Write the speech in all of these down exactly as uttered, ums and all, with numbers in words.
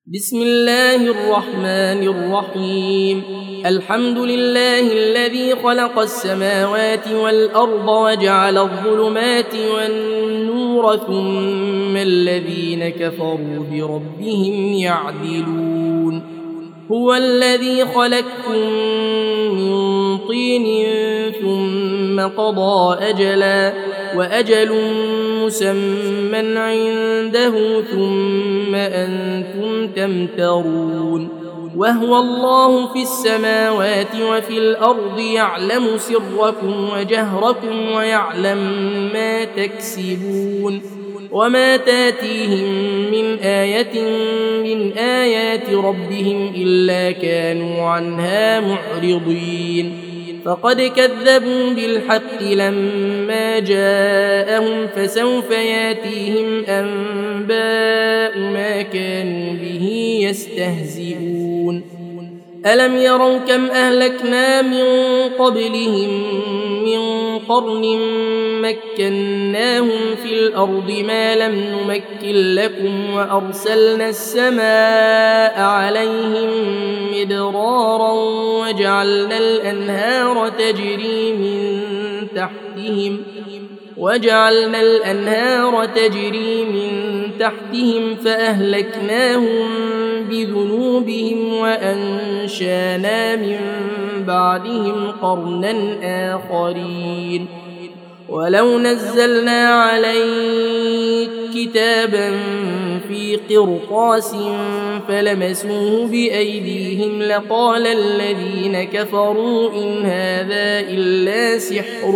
بسم الله الرحمن الرحيم. الحمد لله الذي خلق السماوات والأرض وجعل الظلمات والنور ثم الذين كفروا بربهم يعدلون. هو الذي خلقكم من طين ثم قضى أجلا وأجل مسمى عنده ثم أنتم تمترون. وهو الله في السماوات وفي الأرض يعلم سركم وجهركم ويعلم ما تكسبون. وما تاتيهم من آية من آيات ربهم إلا كانوا عنها معرضين. فقد كذبوا بالحق لما جاءهم فسوف ياتيهم أنباء ما كانوا به يستهزئون. ألم يروا كم أهلكنا من قبلهم من قرن مكناهم في الأرض ما لم نمكن لكم وأرسلنا السماء عليهم مدرارا وجعلنا الأنهار تجري من تحتهم وجعلنا الأنهار تجري من تحتهم فأهلكناهم بذنوبهم وأنشانا من بعدهم قرنا آخرين. ولو نزلنا عليك كتابا في قرطاس فلمسوه بأيديهم لقال الذين كفروا إن هذا إلا سحر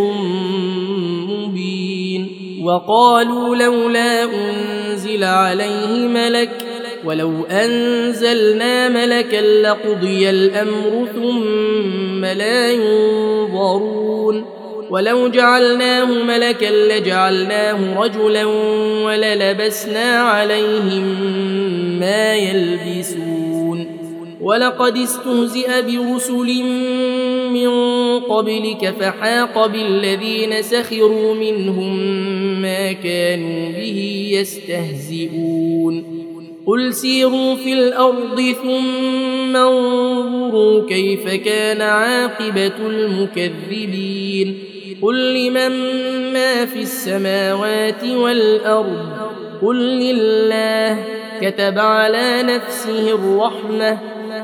مبين. وقالوا لولا أنزل عليه ملك ولو أنزلنا ملكا لقضي الأمر ثم لا ينظرون. ولو جعلناه ملكا لجعلناه رجلا وللبسنا عليهم ما يلبسون. ولقد استهزئ برسل من قبلك فحاق بالذين سخروا منهم ما كانوا به يستهزئون. قل سيروا في الأرض ثم انظروا كيف كان عاقبة المكذبين. قل لمن ما في السماوات والأرض قل لله كتب على نفسه الرحمة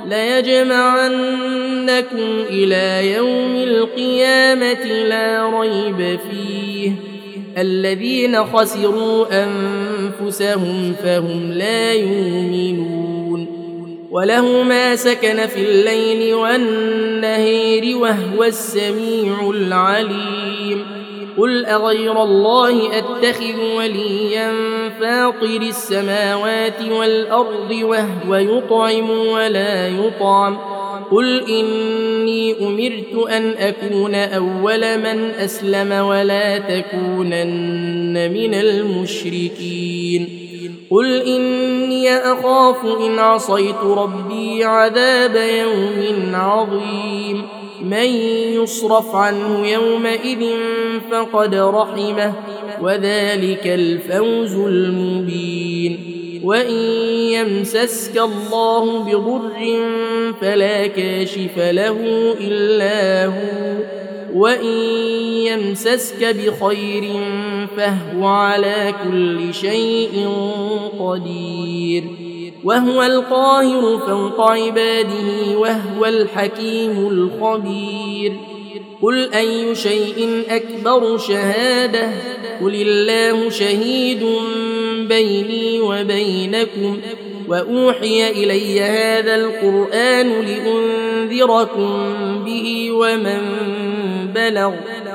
ليجمعنكم إلى يوم القيامة لا ريب فيه. الذين خسروا أنفسهم فهم لا يؤمنون. وله ما سكن في الليل والنهار وهو السميع العليم. قل أغير الله أتخذ وليا فاطر السماوات والأرض وهو يطعم ولا يطعم. قل إني أمرت أن أكون أول من أسلم ولا تكونن من المشركين. قل إني أخاف إن عصيت ربي عذاب يوم عظيم. من يصرف عنه يومئذ فقد رحمه وذلك الفوز المبين. وإن يمسسك الله بضر فلا كاشف له إلا هو وإن يمسسك بخير فهو على كل شيء قدير. وهو القاهر فوق عباده وهو الحكيم الخبير. قل أي شيء أكبر شهادة قل الله شهيد بيني وبينكم وأوحي إلي هذا القرآن لأنذركم به ومن بلغ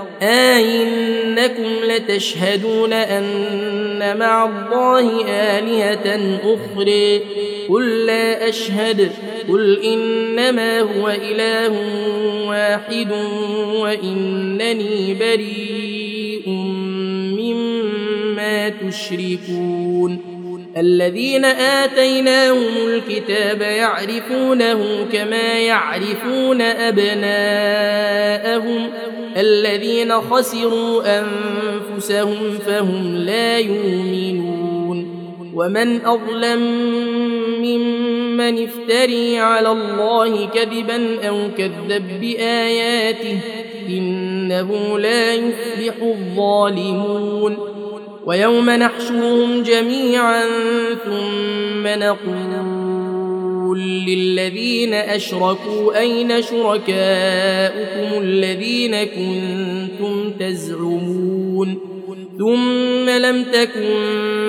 أئنكم لتشهدون أن مع الله آلهة أخرى قل لا أشهد قل إنما هو إله واحد وإنني بريء مما تشركون. الذين آتيناهم الكتاب يعرفونه كما يعرفون أبناءهم الذين خسروا أنفسهم فهم لا يؤمنون. ومن أظلم ممن من افتري على الله كذبا أو كذب بآياته إنه لا يفلح الظالمون ويوم نحشرهم جميعا ثم نقول للذين أشركوا أين شركاؤكم الذين كنتم تزعمون ثم لم تكن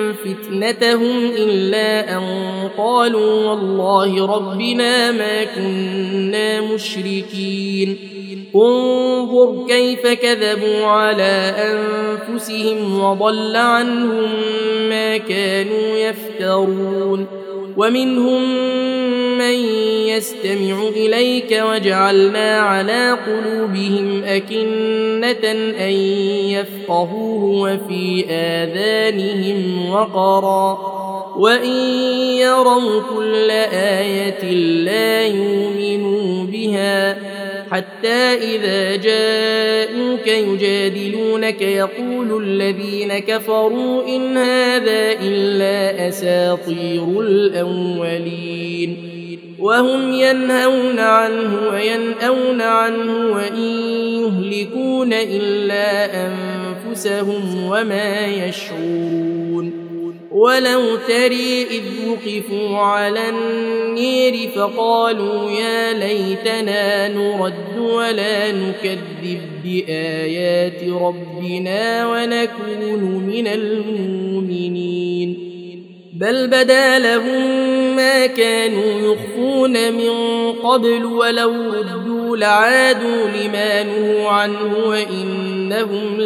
فتنتهم إلا أن قالوا والله ربنا ما كنا مشركين انظر كيف كذبوا على أنفسهم وضل عنهم ما كانوا يفترون ومنهم من يستمع إليك وجعلنا على قلوبهم أكنة أن يفقهوه وفي آذانهم وقرا وإن يروا كل آية لا يؤمنوا بها حتى إذا جاءوك يجادلونك يقول الذين كفروا إن هذا إلا أساطير الأولين وهم ينهون عنه وينأون عنه وإن يهلكون إلا أنفسهم وما يشعرون ولو تري إذ وقفوا على النير فقالوا يا ليتنا نرد ولا نكذب بآيات ربنا ونكون من المؤمنين بل بدا لهم ما كانوا يخفون من قبل ولو ردوا لعادوا لما نهوا عنه وإنهم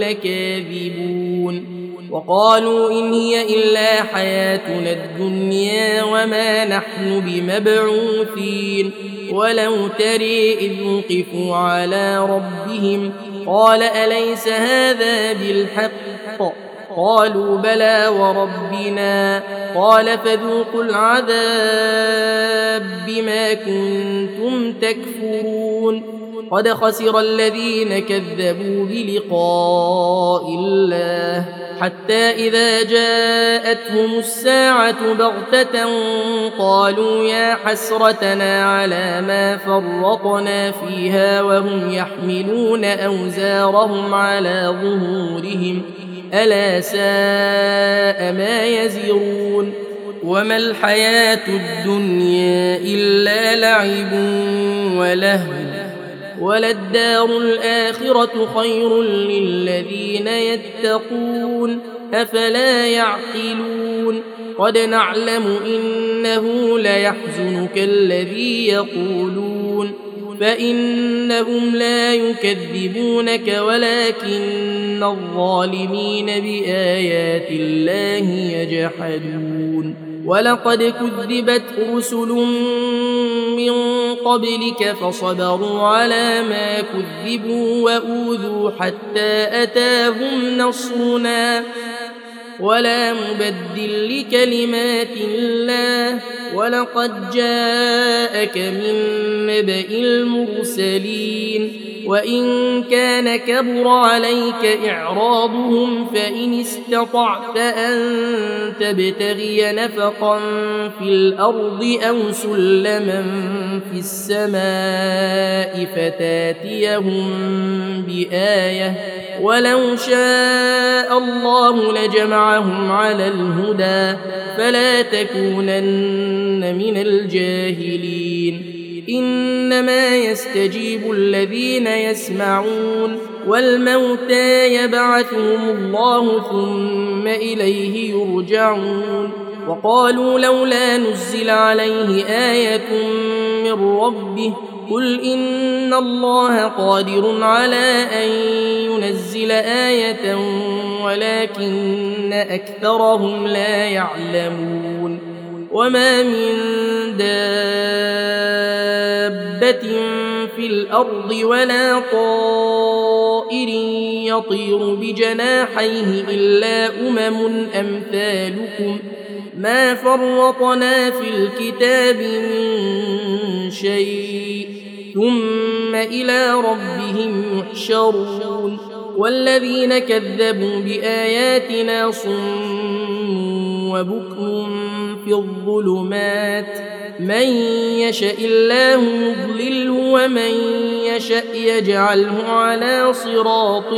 لكاذبون وقالوا إن هي إلا حياتنا الدنيا وما نحن بمبعوثين ولو تري إذ وقفوا على ربهم قال أليس هذا بالحق قالوا بلى وربنا قال فذوقوا العذاب بما كنتم تكفرون قد خسر الذين كذبوا بلقاء الله حتى إذا جاءتهم الساعة بغتة قالوا يا حسرتنا على ما فرطنا فيها وهم يحملون أوزارهم على ظهورهم ألا ساء ما يزرون وما الحياة الدنيا إلا لعب ولهو وللدار الآخرة خير للذين يتقون أفلا يعقلون قد نعلم إنه ليحزنك الذي يقولون فإنهم لا يكذبونك ولكن الظالمين بآيات الله يجحدون ولقد كذبت رسل من قبلك فصبروا على ما كذبوا وأوذوا حتى أتاهم نصرنا ولا مبدل لكلمات الله ولقد جاءك من نبأ المرسلين وإن كان كبر عليك إعراضهم فإن استطعت أن تبتغي نفقا في الأرض أو سلما في السماء فتاتيهم بآية ولو شاء الله لجمعهم على الهدى فلا تكونن من الجاهلين إنما يستجيب الذين يسمعون والموتى يبعثهم الله ثم إليه يرجعون وقالوا لولا نزل عليه آية من ربه قل إن الله قادر على أن ينزل آية ولكن أكثرهم لا يعلمون وما من دابة في الأرض ولا طائر يطير بجناحيه إلا أمم أمثالكم ما فرطنا في الكتاب من شيء ثم إلى ربهم يحشرون والذين كذبوا بآياتنا صم وبكم في الظلمات من يشاء الله يضلله ومن يشاء يجعله على صراط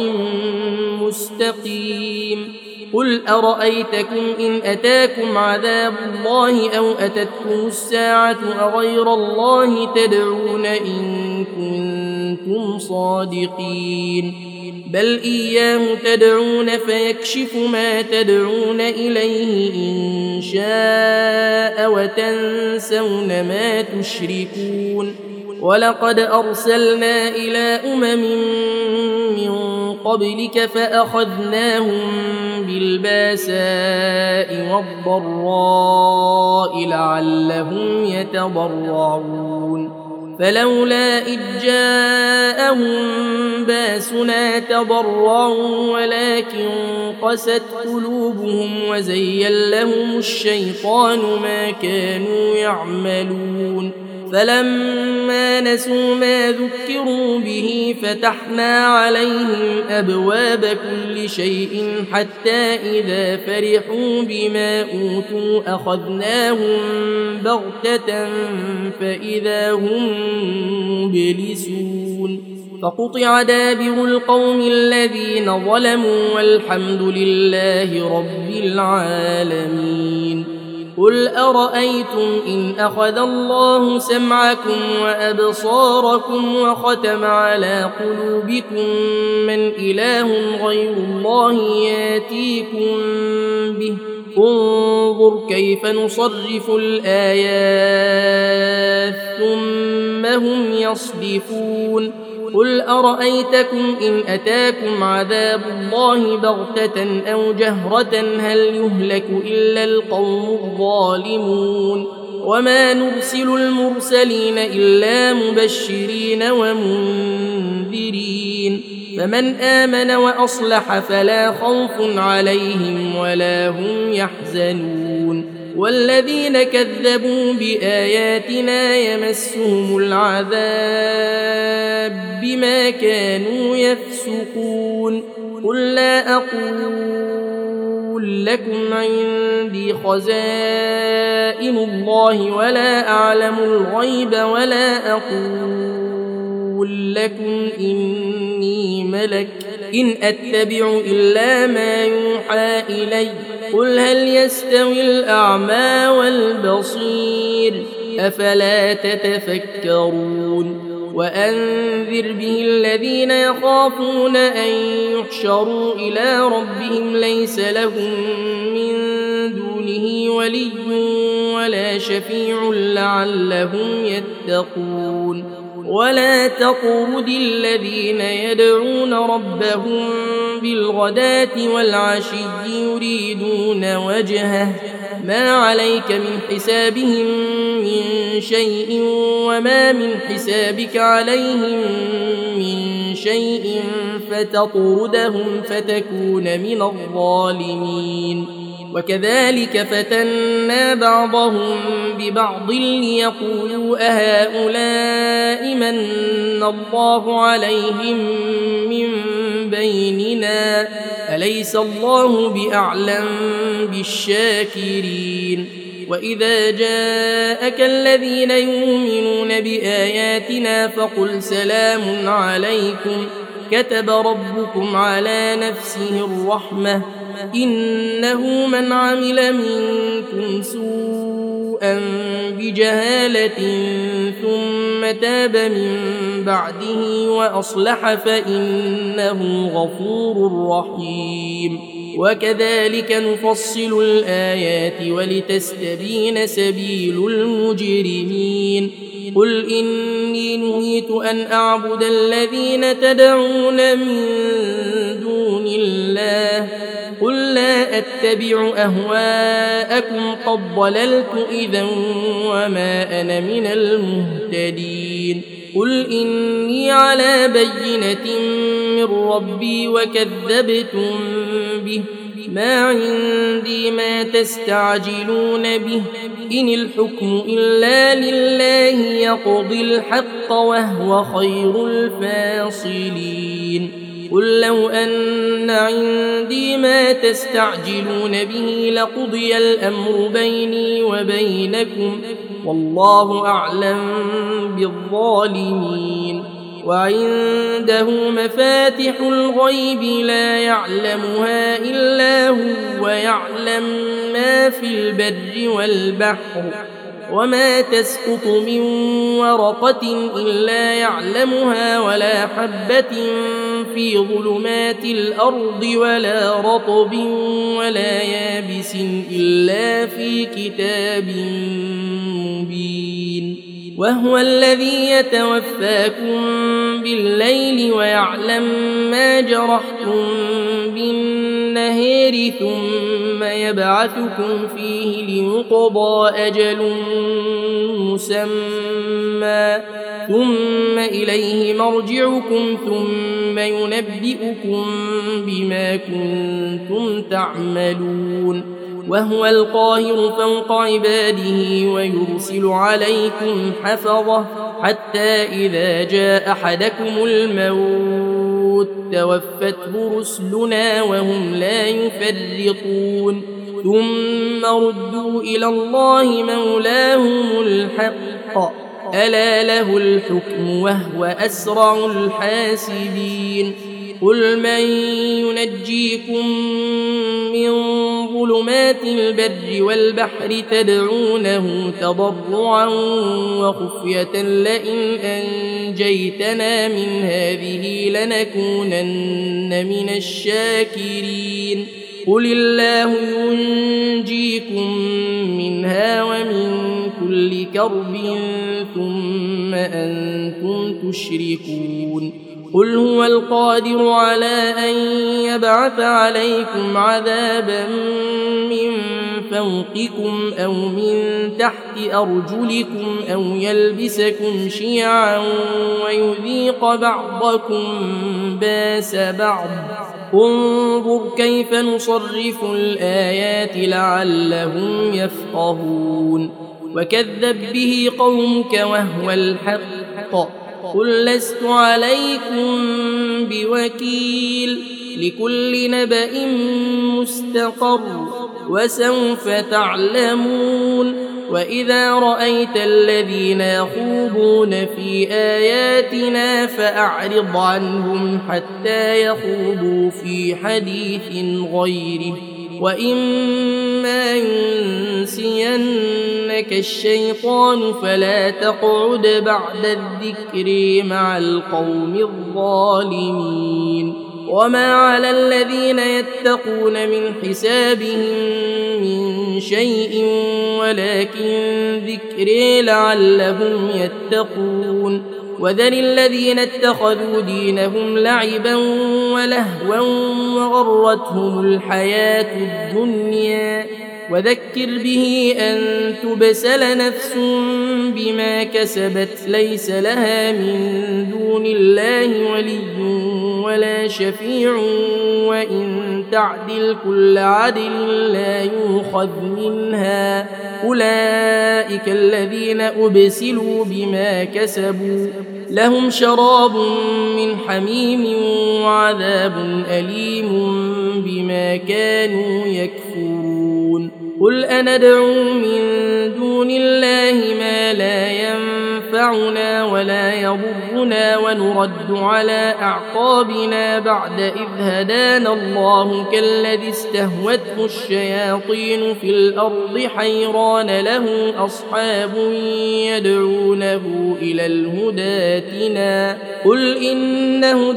مستقيم قل أرأيتكم إن أتاكم عذاب الله أو أتتكم الساعة أغير الله تدعون إن كنتم صادقين بل إياه تدعون فيكشف ما تدعون إليه إن شاء وتنسون ما تشركون ولقد أرسلنا إلى أمم من قبلك فأخذناهم بالباساء والضراء لعلهم يتضرعون فلولا إذ جاءهم باسنا تضرعوا ولكن قست قلوبهم وزين لهم الشيطان ما كانوا يعملون فلما نسوا ما ذكروا به فتحنا عليهم أبواب كل شيء حتى إذا فرحوا بما أوتوا أخذناهم بغتة فإذا هم مبلسون فقطع دابر القوم الذين ظلموا والحمد لله رب العالمين قل أرأيتم إن أخذ الله سمعكم وأبصاركم وختم على قلوبكم من إله غير الله ياتيكم به انظر كيف نصرف الآيات ثم هم يصدفون قل أرأيتكم إن أتاكم عذاب الله بغتة أو جهرة هل يهلك إلا القوم الظالمون وما نرسل المرسلين إلا مبشرين ومنذرين فمن آمن وأصلح فلا خوف عليهم ولا هم يحزنون والذين كذبوا بآياتنا يمسهم العذاب بما كانوا يفسقون قل لا أقول لكم عندي خزائن الله ولا أعلم الغيب ولا أقول لكم إني ملك إن أتبع إلا ما يوحى إلي قل هل يستوي الأعمى والبصير أفلا تتفكرون وأنذر به الذين يخافون أن يحشروا إلى ربهم ليس لهم من دونه ولي ولا شفيع لعلهم يتقون ولا تطرد الذين يدعون ربهم بالغداة والعشي يريدون وجهه ما عليك من حسابهم من شيء وما من حسابك عليهم من شيء فتطردهم فتكون من الظالمين وكذلك فتنا بعضهم ببعض ليقولوا أهؤلاء من الله عليهم من بيننا أليس الله بأعلم بالشاكرين وإذا جاءك الذين يؤمنون بآياتنا فقل سلام عليكم كتب ربكم على نفسه الرحمة إنه من عمل منكم سوءا بجهالة ثم تاب من بعده وأصلح فإنه غفور رحيم وكذلك نفصل الآيات ولتستبين سبيل المجرمين قل إني نهيت أن أعبد الذين تدعون من دون الله قل لا أتبع أهواءكم قد ضللت إذا وما أنا من المهتدين قل إني على بينة من ربي وكذبتم به ما عندي ما تستعجلون به إن الحكم إلا لله يقضي الحق وهو خير الفاصلين قل لو أن عندي ما تستعجلون به لقضي الأمر بيني وبينكم والله أعلم بالظالمين. وعنده مفاتح الغيب لا يعلمها إلا هو ويعلم ما في البر والبحر وما تسقط من ورقة إلا يعلمها ولا حبة في ظلمات الأرض ولا رطب ولا يابس إلا في كتاب مبين. وهو الذي يتوفاكم بالليل ويعلم ما جرحتم بالنهار ثم يبعثكم فيه ليقضى أجل مسمى ثم إليه مرجعكم ثم ينبئكم بما كنتم تعملون. وهو القاهر فوق عباده ويرسل عليكم حفظه حتى إذا جاء أحدكم الموت توفته رسلنا وهم لا يفرطون ثم ردوا إلى الله مولاهم الحق ألا له الحكم وهو أسرع الحاسبين. قل من ينجيكم من ظلمات البر والبحر تدعونه تضرعا وخفية لئن أنجيتنا من هذه لنكونن من الشاكرين. قل الله ينجيكم منها ومن كل كرب ثم أنتم تشركون. قل هو القادر على أن يبعث عليكم عذابا من فوقكم أو من تحت أرجلكم أو يلبسكم شيعا ويذيق بعضكم باس بعض. انظر كيف نصرف الآيات لعلهم يفقهون. وكذب به قومك وهو الحق قل لست عليكم بوكيل لكل نبأ مستقر وسوف تعلمون. وإذا رأيت الذين يخوضون في آياتنا فأعرض عنهم حتى يخوضوا في حديث غيره وإما ينسينك الشيطان فلا تقعد بعد الذكر مع القوم الظالمين. وما على الذين يتقون من حسابهم من شيء ولكن ذكر لعلهم يتقون. وذل الذين اتخذوا دينهم لعبا ولهوا وغرتهم الحياة الدنيا وذكر به أن تبسل نفس بما كسبت ليس لها من دون الله ولي ولا شفيع وإن تعدل كل عدل لا يؤخذ منها. أولئك الذين أبسلوا بما كسبوا لهم شراب من حميم وعذاب أليم بما كانوا يكفرون. قل أندعو من دون الله ما لا ينفعنا ولا يضرنا ونرد على أعقابنا بعد إذ هدانا الله كالذي استهوته الشياطين في الأرض حيران له أصحاب يدعونه إلى الهدى ائتنا. قل إن هدى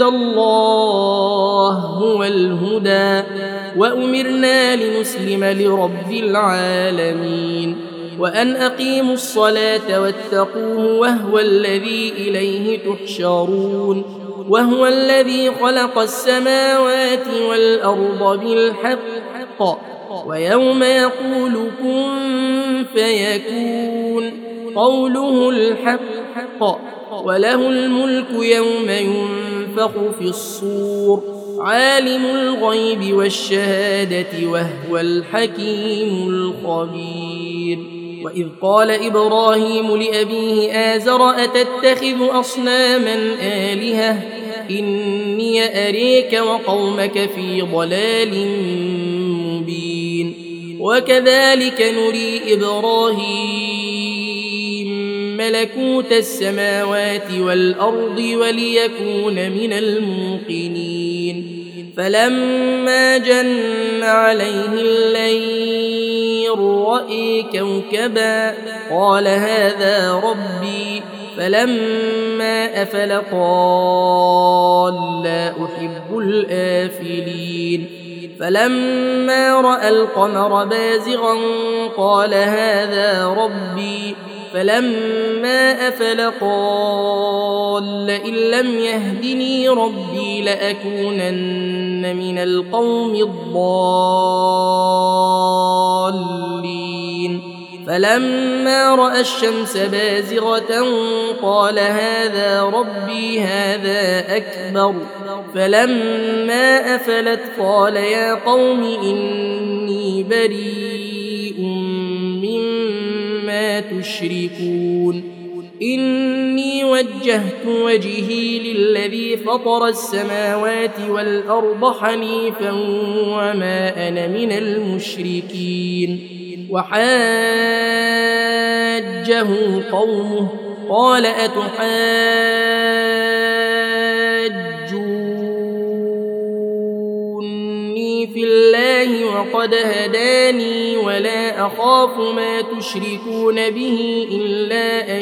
الله هو الهدى وأمرنا لنسلم لرب العالمين وأن أقيموا الصلاة واتقوه وهو الذي إليه تحشرون. وهو الذي خلق السماوات والأرض بالحق ويوم يقول كن فيكون قوله الحق وله الملك يوم ينفخ في الصور عالم الغيب والشهادة وهو الحكيم الخبير. وإذ قال إبراهيم لأبيه آزر أتتخذ أصناما آلهة إني أريك وقومك في ضلال مبين وكذلك نري إبراهيم ملكوت السماوات والأرض وليكون من الموقنين فلما جن عليه الليل رأى كوكبا قال هذا ربي فلما أفل قال لا أحب الآفلين فلما رأى القمر بازغا قال هذا ربي فلما أفل قال لئن لم يهدني ربي لأكونن من القوم الضالين فلما رأى الشمس بازغة قال هذا ربي هذا أكبر فلما أفلت قال يا قوم إني بريء مما تشركون إني وجهت وجهي للذي فطر السماوات والأرض حنيفا وما أنا من المشركين وحاجه قومه قال أتحاجوني في الله وقد هداني ولا أخاف ما تشركون به إلا أن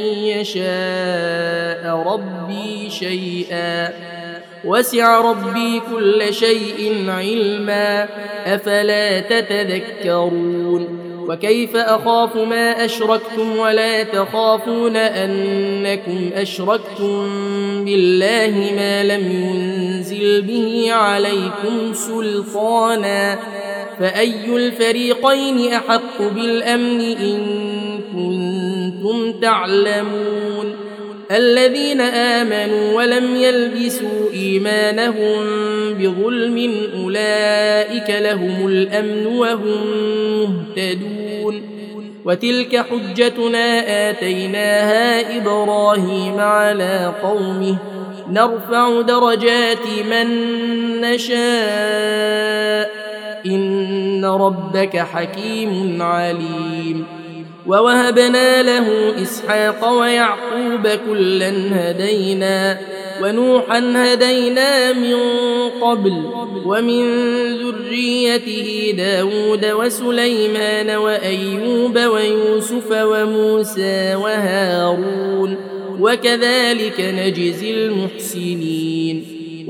يشاء ربي شيئا وسع ربي كل شيء علما أفلا تتذكرون وكيف أخاف ما أشركتم ولا تخافون أنكم أشركتم بالله ما لم ينزل به عليكم سلطانا فأي الفريقين أحق بالأمن إن كنتم تعلمون الذين آمنوا ولم يلبسوا إيمانهم بظلم أولئك لهم الأمن وهم مهتدون وتلك حجتنا آتيناها إبراهيم على قومه نرفع درجات من نشاء إن ربك حكيم عليم ووهبنا له إسحاق ويعقوب كلا هدينا ونوحا هدينا من قبل ومن ذريته داود وسليمان وأيوب ويوسف وموسى وهارون وكذلك نجزي المحسنين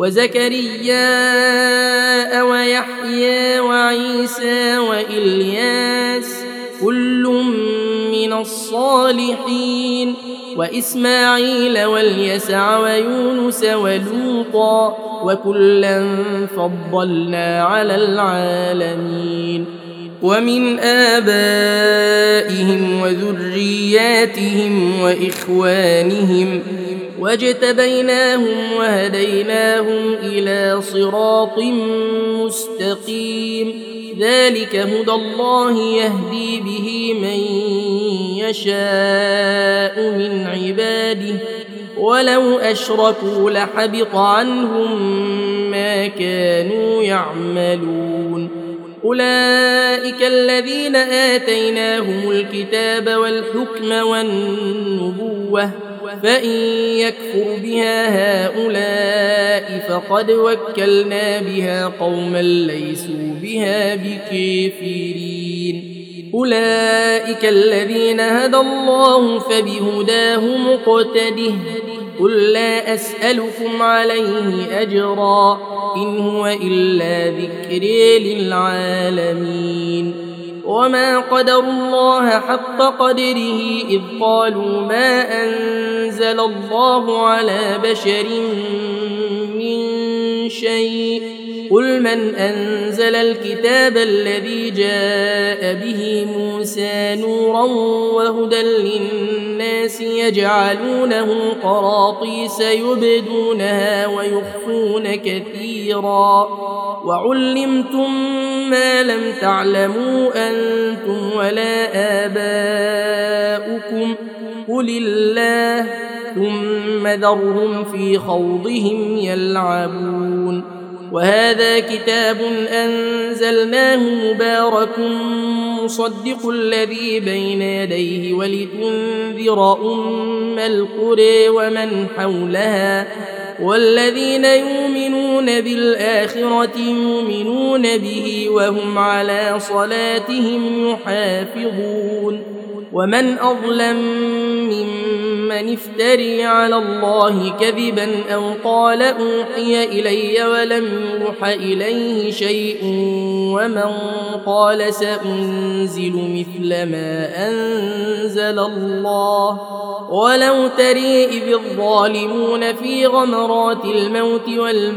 وزكريا ويحيى وعيسى وإلياس كل من الصالحين وإسماعيل واليسع ويونس ولوطا وكلا فضلنا على العالمين ومن آبائهم وذرياتهم وإخوانهم واجتبيناهم وهديناهم إلى صراط مستقيم ذلك هدى الله يهدي به من يشاء من عباده ولو أشركوا لحبط عنهم ما كانوا يعملون أولئك الذين آتيناهم الكتاب والحكم والنبوة فإن يكفر بها هؤلاء فقد وكلنا بها قوما ليسوا بها بكافرين أولئك الذين هدى الله فبهداه مقتده قل لا أسألكم عليه أجرا إن هو إلا ذكر للعالمين وما قدروا الله حق قدره إذ قالوا ما أنزل الله على بشر من شيء قل من أنزل الكتاب الذي جاء به موسى نورا وهدى للناس يجعلونه قراطيس يبدونها ويخفون كثيرا وعلمتم ما لم تعلموا أنتم ولا آباؤكم قل الله ثم ذرهم في خوضهم يلعبون. وهذا كتاب أنزلناه مبارك مصدق الذي بين يديه ولتنذر أم القرى ومن حولها والذين يؤمنون بالآخرة يؤمنون به وهم على صلاتهم يحافظون. ومن أظلم ممن افتري على الله كذبا أو قال أوحي إلي ولم يوح إليه شيء ومن قال سأنزل مثل ما أنزل الله ولو تري إذ الظالمون في غمرات الموت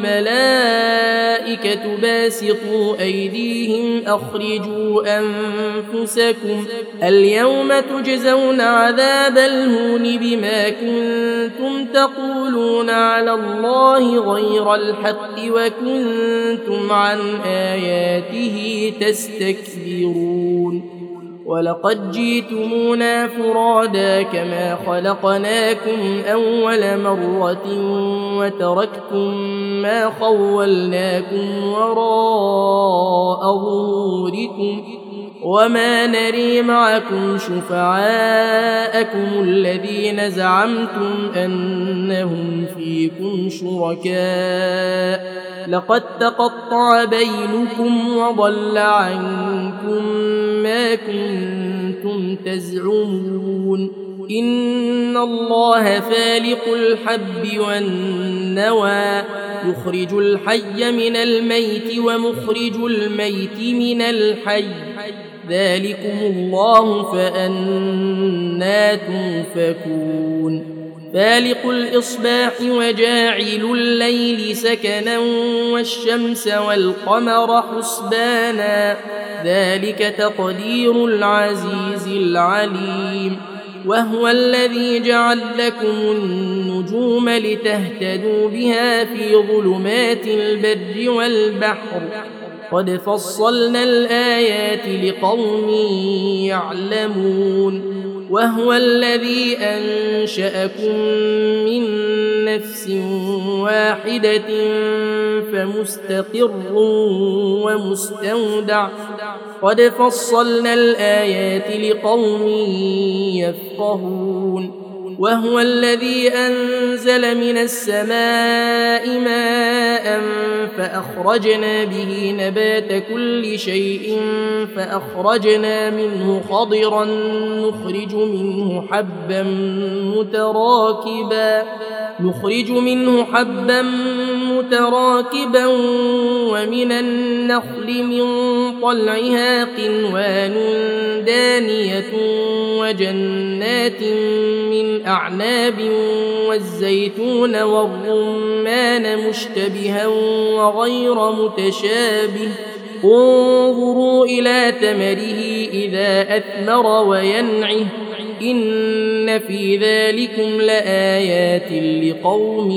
والملائكة باسطوا أيديهم أخرجوا أنفسكم اليوم تجزون عذاب الهون بما كنتم تقولون على الله غير الحق وكنتم عن آياته تستكبرون. ولقد جئتمونا فرادا كما خلقناكم أول مرة وتركتم ما خولناكم وراء ظهوركم وما نري معكم شفعاءكم الذين زعمتم أنهم فيكم شركاء لقد تقطع بينكم وضل عنكم ما كنتم تزعمون. إن الله فالق الحب والنوى يخرج الحي من الميت ومخرج الميت من الحي ذلكم الله فأنى توفكون. فالق الإصباح وجاعل الليل سكنا والشمس والقمر حسبانا ذلك تقدير العزيز العليم. وهو الذي جعل لكم النجوم لتهتدوا بها في ظلمات البر والبحر قد فصلنا الآيات لقوم يعلمون. وهو الذي أنشأكم من نفس واحدة فمستقر ومستودع قد فصلنا الآيات لقوم يفقهون. وهو الذي أنزل من السماء ماء فأخرجنا به نبات كل شيء فأخرجنا منه خضرا نخرج منه حبا متراكبا نخرج منه حبا متراكبا ومن النخل من طلعها قنوان دانية وجنات من أعناب والزيتون والرمان مشتبها وغير متشابه انظروا إلى ثمره إذا أثمر وينعه إن في ذلكم لآيات لقوم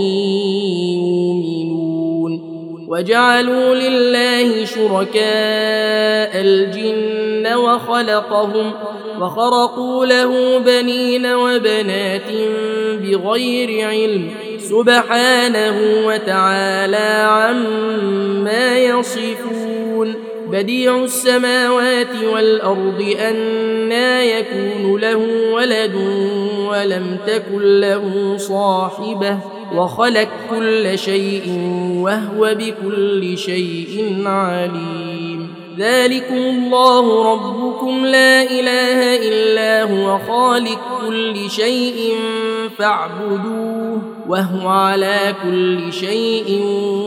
يؤمنون. وجعلوا لله شركاء الجن وخلقهم وخرقوا له بنين وبنات بغير علم سبحانه وتعالى عما يصفون. بديع السماوات والأرض أنى يكون له ولد ولم تكن له صاحبة وخلق كل شيء وهو بكل شيء عليم. ذلكم الله ربكم لا إله إلا هو خالق كل شيء فاعبدوه وهو على كل شيء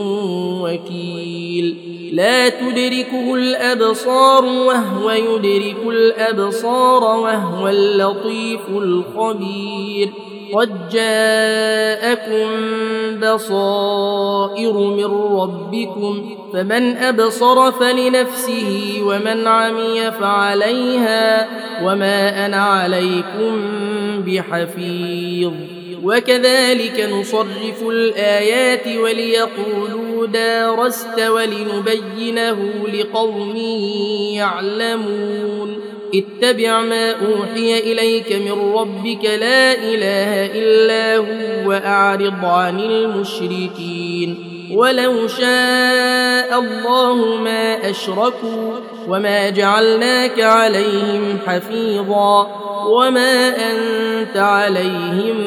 وكيل. لا تدركه الأبصار وهو يدرك الأبصار وهو اللطيف الخبير. قد جاءكم بصائر من ربكم فمن أبصر فلنفسه ومن عمي فعليها وما أنا عليكم بحفيظ. وكذلك نصرف الآيات وليقولوا دارست ولنبينه لقوم يعلمون. اتبع ما أوحي إليك من ربك لا إله إلا هو وأعرض عن المشركين ولو شاء الله ما أشركوا وما جعلناك عليهم حفيظا وما أنت عليهم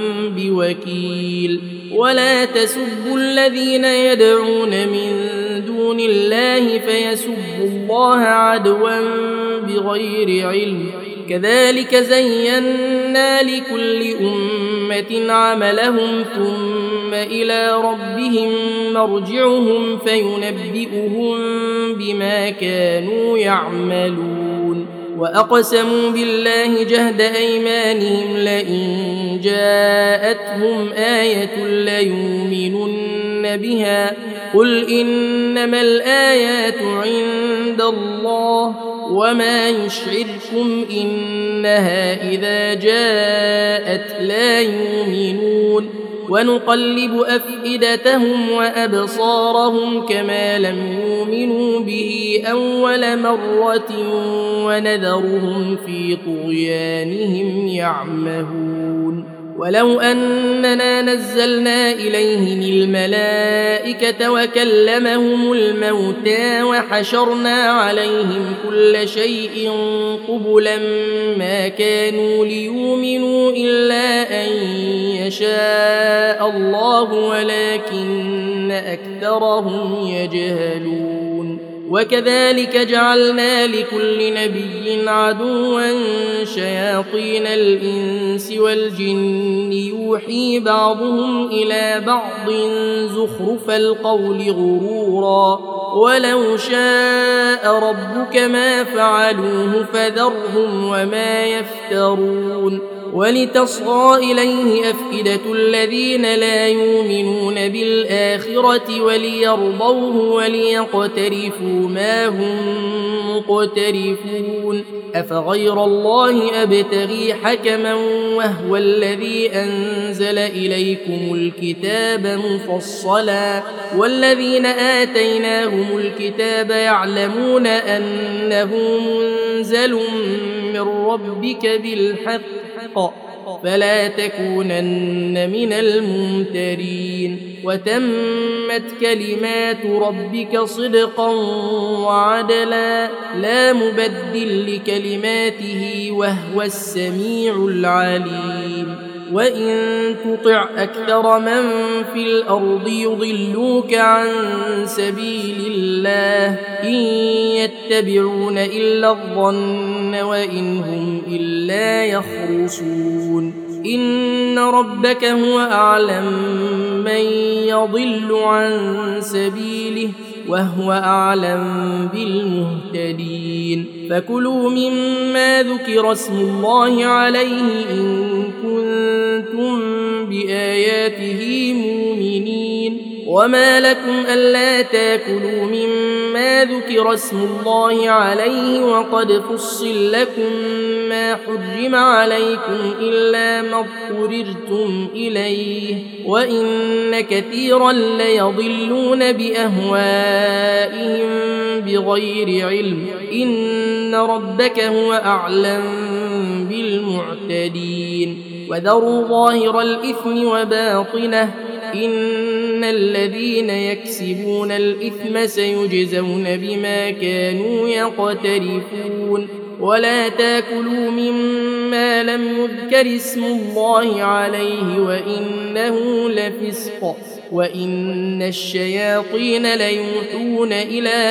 بوكيل ولا تسبوا الذين يدعون من دون الله فيسبوا الله عدوا بغير علم كذلك زينا لكل أمة عملهم ثم إلى ربهم مرجعهم فينبئهم بما كانوا يعملون وأقسموا بالله جهد أيمانهم لئن جاءتهم آية ليؤمنن بها قل إنما الآيات عند الله وما يشعركم إنها إذا جاءت لا يؤمنون ونقلب أفئدتهم وأبصارهم كما لم يؤمنوا به أول مرة ونذرهم في طغيانهم يعمهون ولو أننا نزلنا إليهم الملائكة وكلمهم الموتى وحشرنا عليهم كل شيء قبلا ما كانوا ليؤمنوا إلا أن يشاء الله ولكن أكثرهم يجهلون وكذلك جعلنا لكل نبي عدوا شياطين الإنس والجن يوحي بعضهم إلى بعض زخرف القول غرورا ولو شاء ربك ما فعلوه فذرهم وما يفترون ولتصغى إليه أفئدة الذين لا يؤمنون بالآخرة وليرضوه وليقترفوا ما هم مقترفون أفغير الله أبتغي حكما وهو الذي أنزل إليكم الكتاب مفصلا والذين آتيناهم الكتاب يعلمون أنه منزل من ربك بالحق فلا تكونن من الممترين وتمت كلمات ربك صدقا وعدلا لا مبدل لكلماته وهو السميع العليم وإن تطع أكثر من في الأرض يضلوك عن سبيل الله إن يتبعون إلا الظن وإن هم إلا يخرصون إن ربك هو أعلم من يضل عن سبيله وهو أعلم بالمهتدين فكلوا مما ذكر اسم الله عليه إن كنتم بآياته مؤمنين وما لكم ألا تاكلوا مما ذكر اسم الله عليه وقد فصل لكم ما حرم عليكم إلا ما اضطررتم إليه وإن كثيرا ليضلون بأهوائهم بغير علم إن ربك هو أعلم بالمعتدين وذروا ظاهر الإثم وباطنه إن الذين يكسبون الإثم سيجزون بما كانوا يقترفون ولا تاكلوا مما لم يذكر اسم الله عليه وإنه لفسق وإن الشياطين ليوحون إلى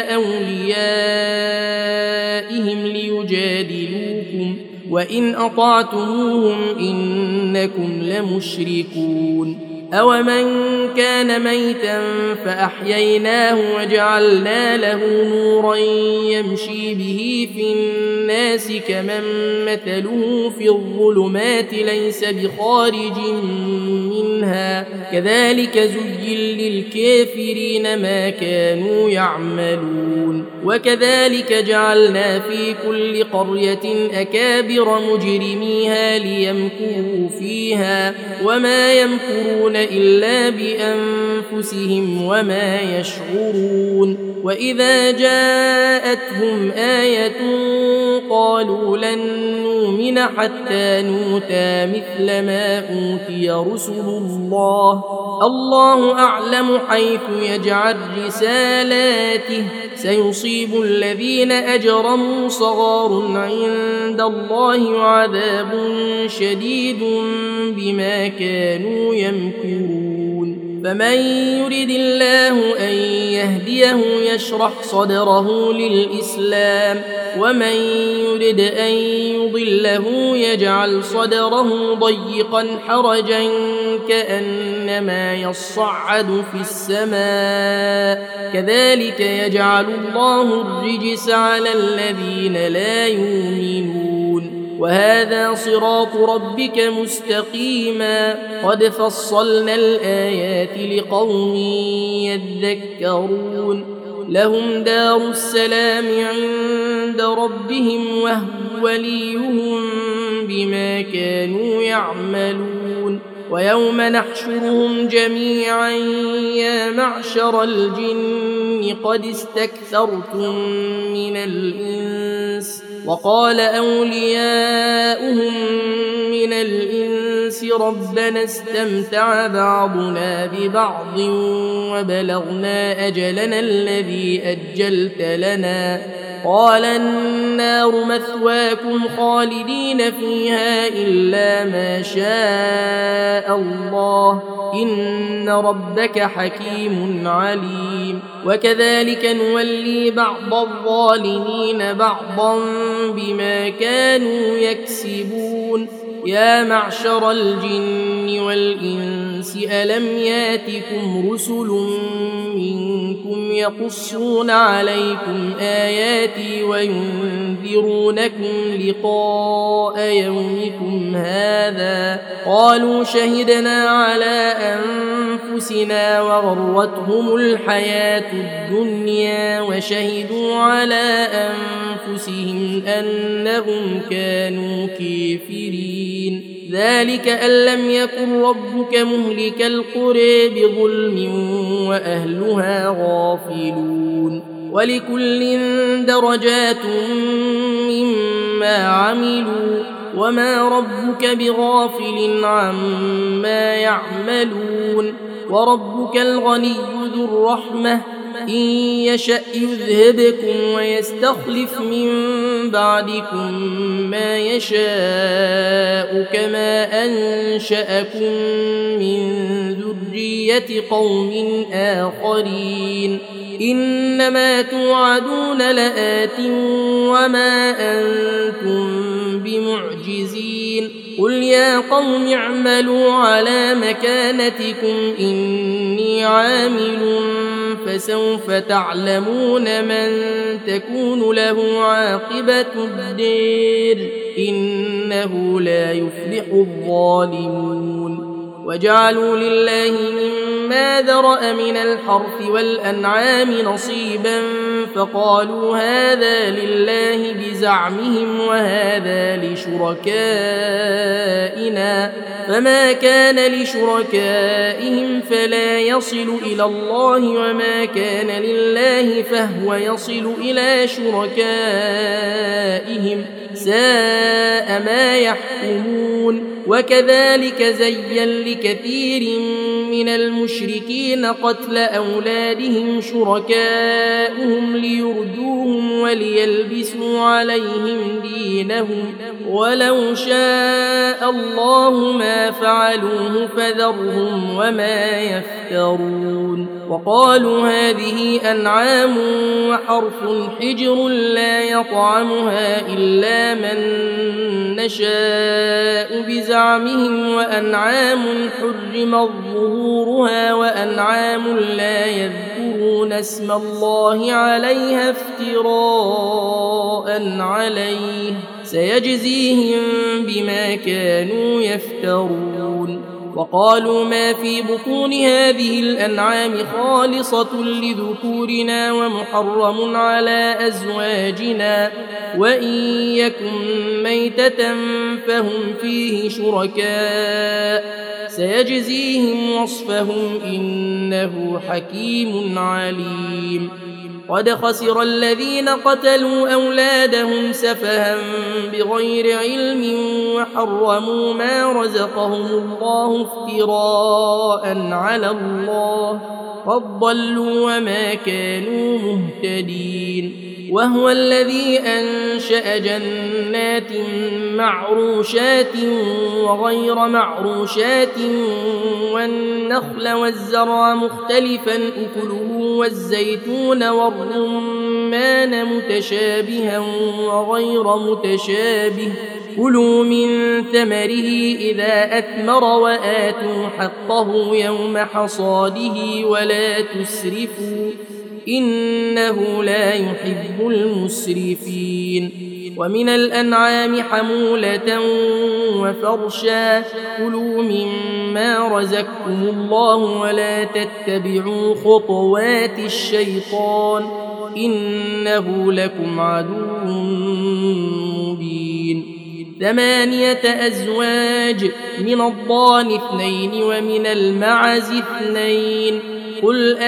أوليائهم ليجادلوكم وإن أطعتموهم إنكم لمشركون أومن كان ميتا فأحييناه وجعلنا له نورا يمشي به في الناس كمن مثله في الظلمات ليس بخارج منها كذلك زين للكافرين ما كانوا يعملون وكذلك جعلنا في كل قرية أكابر مجرميها ليمكروا فيها وما يمكرون إلا بأنفسهم وما يشعرون وإذا جاءتهم آية قالوا لن نؤمن حتى نؤتى مثل ما أوتي رسل الله الله أعلم حيث يجعل رسالاته سيصيب الذين أجرموا صغار عند الله وعذاب شديد بما كانوا يمكرون فمن يرد الله أن يهديه يشرح صدره للإسلام ومن يرد أن يضله يجعل صدره ضيقا حرجا كأنما يصعد في السماء كذلك يجعل الله الرجس على الذين لا يؤمنون وهذا صراط ربك مستقيما قد فصلنا الآيات لقوم يذكرون لهم دار السلام عند ربهم وهو وليهم بما كانوا يعملون ويوم نحشرهم جميعا يا معشر الجن قد استكثرتم من الإنس وقال أولياؤهم من الإنس ربنا استمتع بعضنا ببعض وبلغنا أجلنا الذي أجلت لنا قال النار مثواكم خالدين فيها إلا ما شاء الله إن ربك حكيم عليم وكذلك نولي بعض الظالمين بعضا بما كانوا يكسبون يا معشر الجن والإنس ألم ياتكم رسل منكم يقصون عليكم آياتي وينذرونكم لقاء يومكم هذا قالوا شهدنا على أنفسنا وغرتهم الحياة الدنيا وشهدوا على أنفسهم أنهم كانوا كافرين ذلك أن لم يكن ربك مهلك القرى بظلم وأهلها غافلون ولكل درجات مما عملوا وما ربك بغافل عما يعملون وربك الغني ذو الرحمة إن يشأ يذهبكم ويستخلف من بعدكم ما يشاء كما أنشأكم من ذرية قوم آخرين إنما توعدون لآت وما أنتم بمعجزين قل يا قوم اعملوا على مكانتكم إني عامل فسوف تعلمون من تكون له عاقبة الدير إنه لا يفلح الظالمون وجعلوا لله مما ذرأ من الحرث والأنعام نصيبا فقالوا هذا لله بزعمهم وهذا لشركائنا فما كان لشركائهم فلا يصل إلى الله وما كان لله فهو يصل إلى شركائهم ساء ما يحكمون وكذلك زين لكثير من المشركين قتل أولادهم شركاؤهم ليردوهم وليلبسوا عليهم دينهم ولو شاء الله ما فعلوه فذرهم وما يفترون وقالوا هذه أنعام وحرث حجر لا يطعمها إلا من نشاء بزعمهم وأنعام حرمت ظهورها وأنعام لا يذكرون اسم الله عليها افتراء عليه سيجزيهم بما كانوا يفترون وقالوا ما في بطون هذه الأنعام خالصة لذكورنا ومحرم على أزواجنا وإن يكن ميتة فهم فيه شركاء سيجزيهم وصفهم إنه حكيم عليم قد خسر الذين قتلوا أولادهم سفها بغير علم وحرموا ما رزقهم الله افتراء على الله قد ضلوا وما كانوا مهتدين. وهو الذي أنشأ جنات معروشات وغير معروشات والنخل والزرع مختلفا أكله والزيتون والرمان متشابها وغير متشابه كلوا من ثمره إذا أثمر وآتوا حقه يوم حصاده ولا تسرفوا إنه لا يحب المسرفين. ومن الأنعام حمولة وفرشا كلوا مما رزقكم الله ولا تتبعوا خطوات الشيطان إنه لكم عدو مبين. ثمانية أزواج من الضان اثنين ومن المعز اثنين قل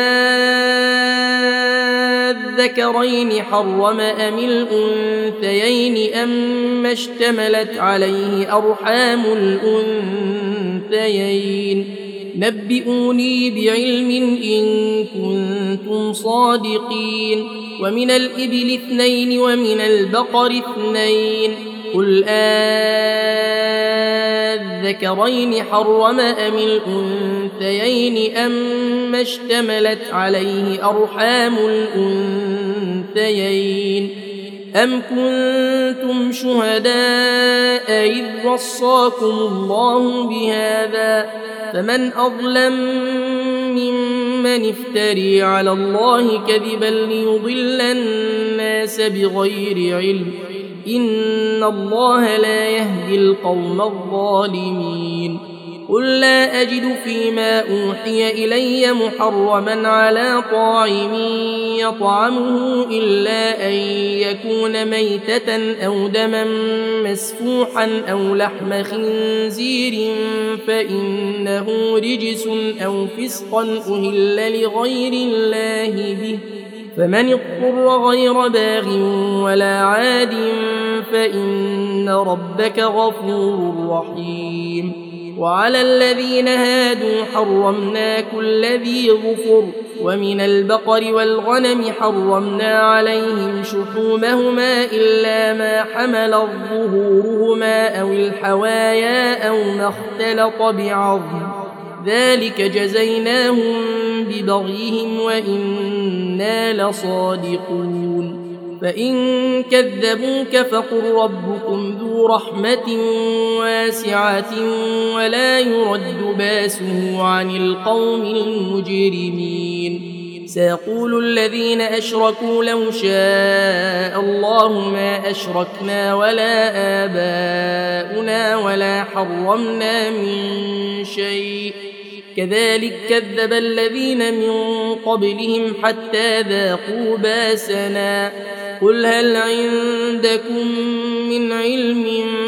أذكرين حرم أم الأنثيين أما اشتملت عليه أرحام الأنثيين نبئوني بعلم إن كنتم صادقين. ومن الإبل اثنين ومن البقر اثنين قل أذكرين حرم أم الأنثيين أما اشتملت عليه أرحام الأنثيين أم كنتم شهداء إذ وصاكم الله بهذا فمن أظلم ممن افتري على الله كذبا ليضل الناس بغير علم إن الله لا يهدي القوم الظالمين. قل لا أجد فيما أوحي إلي محرما على طاعم يطعمه إلا أن يكون ميتة أو دما مسفوحا أو لحم خنزير فإنه رجس أو فسقا أهل لغير الله به فمن اضطر غير باغ ولا عاد فإن ربك غفور رحيم. وعلى الذين هادوا حرمنا كل ذي ظفر ومن البقر والغنم حرمنا عليهم شحومهما إلا ما حملت ظهورهما أو الحوايا أو ما اختلط بعظم ذلك جزيناهم ببغيهم وإنا لصادقون. فإن كذبوك فقل ربكم ذو رحمة واسعة ولا يرد باسه عن القوم المجرمين. سيقول الذين أشركوا لو شاء الله ما أشركنا ولا آباؤنا ولا حرمنا من شيء كذلك كذب الذين من قبلهم حتى ذاقوا باسنا قل هل عندكم من علم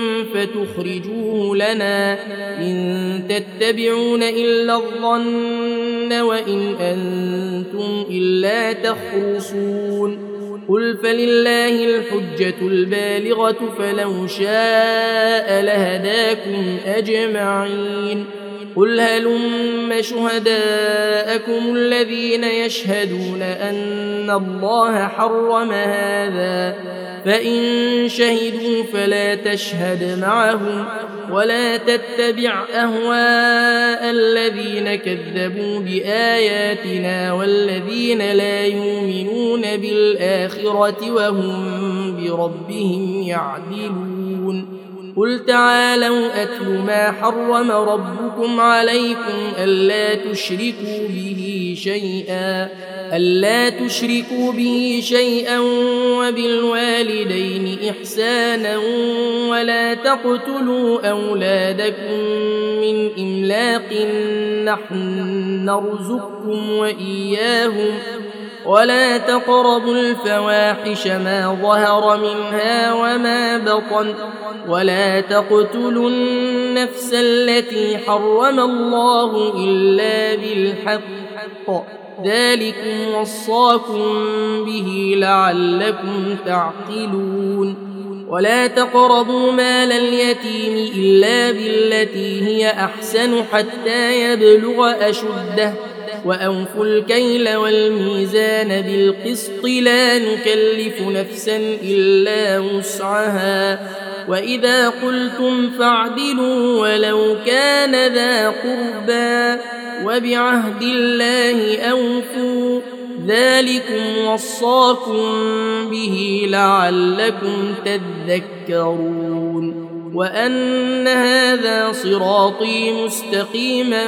فتخرجوه لنا إن تتبعون إلا الظن وإن أنتم إلا تخرصون. قل فلله الحجة البالغة فلو شاء لهداكم أجمعين. قل هلم شهداءكم الذين يشهدون أن الله حرم هذا فإن شهدوا فلا تشهد معهم ولا تتبع أهواء الذين كذبوا بآياتنا والذين لا يؤمنون بالآخرة وهم بربهم يعدلون. قل تعالوا أتل ما حرم ربكم عليكم ألا تشركوا به شيئا ألا تشركوا به شيئا وبالوالدين إحسانا ولا تقتلوا أولادكم من إملاق نحن نرزقكم وإياهم ولا تقربوا الفواحش ما ظهر منها وما بطن ولا تقتلوا النفس التي حرم الله إلا بالحق ذلكم وصاكم به لعلكم تعقلون ولا تقربوا مال اليتيم إلا بالتي هي أحسن حتى يبلغ أشده وأوفوا الكيل والميزان بالقسط لا نكلف نفسا إلا وسعها وإذا قلتم فاعدلوا ولو كان ذا قربى وبعهد الله أوفوا ذلكم وصاكم به لعلكم تذكرون وأن هذا صراطي مستقيما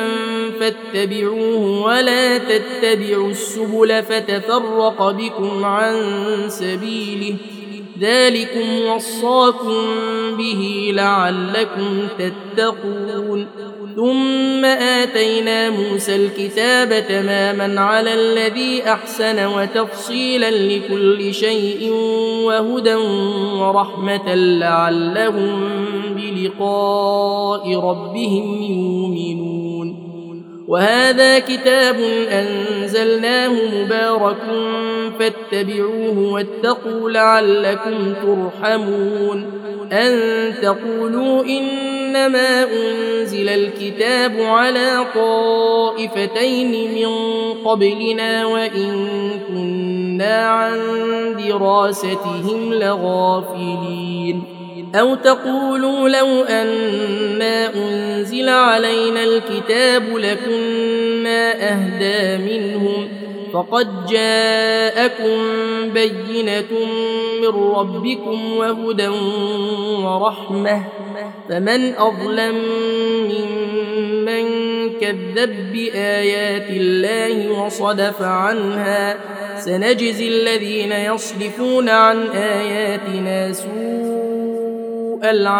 فاتبعوه ولا تتبعوا السبل فتفرق بكم عن سبيله ذلكم وصاكم به لعلكم تتقون ثم آتينا موسى الكتاب تماما على الذي أحسن وتفصيلا لكل شيء وهدى ورحمة لعلهم بلقاء ربهم يؤمنون وهذا كتاب أنزلناه مبارك فاتبعوه واتقوا لعلكم ترحمون أن تقولوا إنما أنزل الكتاب على طائفتين من قبلنا وإن كنا عن دراستهم لغافلين أو تقولوا لو أنا أنزل علينا الكتاب لكنا أهدى منهم فقد جاءكم بينة من ربكم وهدى ورحمة فمن أظلم ممن كذب بآيات الله وصدف عنها سنجزي الذين يصدفون عن آياتنا سوء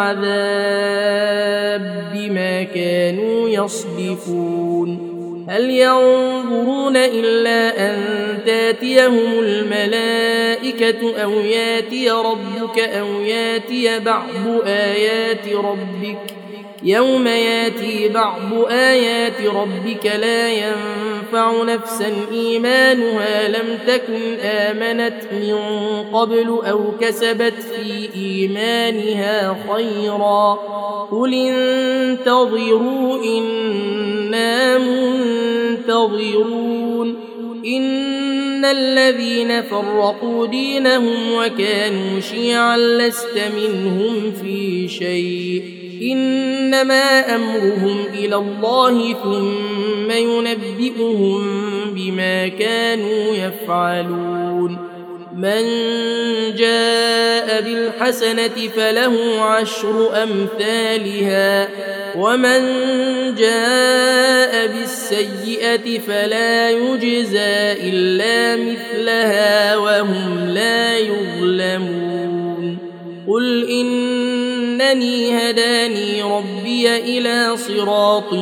العذاب بما كانوا يصدفون هل ينظرون إلا أن تاتيهم الملائكة أو ياتي ربك أو ياتي بعض آيات ربك يوم ياتي بعض آيات ربك لا ينفع نفسا إيمانها لم تكن آمنت من قبل أو كسبت في إيمانها خيرا قل انتظروا إنا منتظرون إن الذين فرقوا دينهم وكانوا شيعا لست منهم في شيء إنما أمرهم إلى الله ثم ينبئهم بما كانوا يفعلون من جاء بالحسنة فله عشر أمثالها ومن جاء بالسيئة فلا يجزى إلا مثلها وهم لا يظلمون قل إنني هداني ربي إلى صراط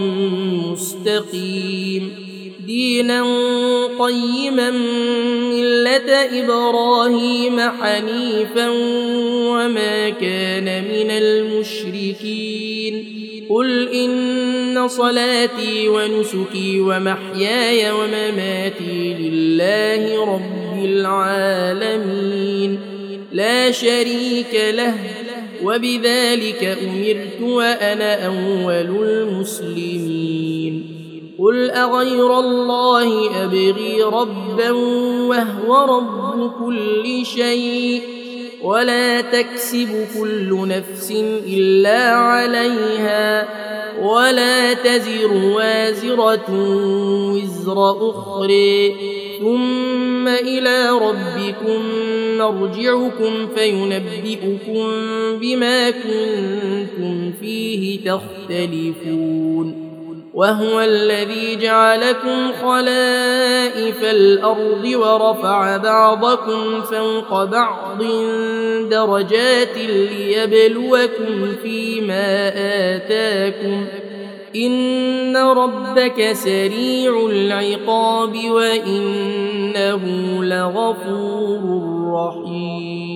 مستقيم دينا قيما ملة إبراهيم حنيفا وما كان من المشركين قل إن صلاتي ونسكي ومحياي ومماتي لله رب العالمين لا شريك له وبذلك أمرت وأنا أول المسلمين قل أغير الله أبغي ربا وهو رب كل شيء ولا تكسب كل نفس إلا عليها ولا تزر وازرة وزر أخرى ثم إلى ربكم مرجعكم فينبئكم بما كنتم فيه تختلفون وهو الذي جعلكم خلائف الأرض ورفع بعضكم فوق بعض درجات ليبلوكم فيما آتاكم إن ربك سريع العقاب وإنه لغفور رحيم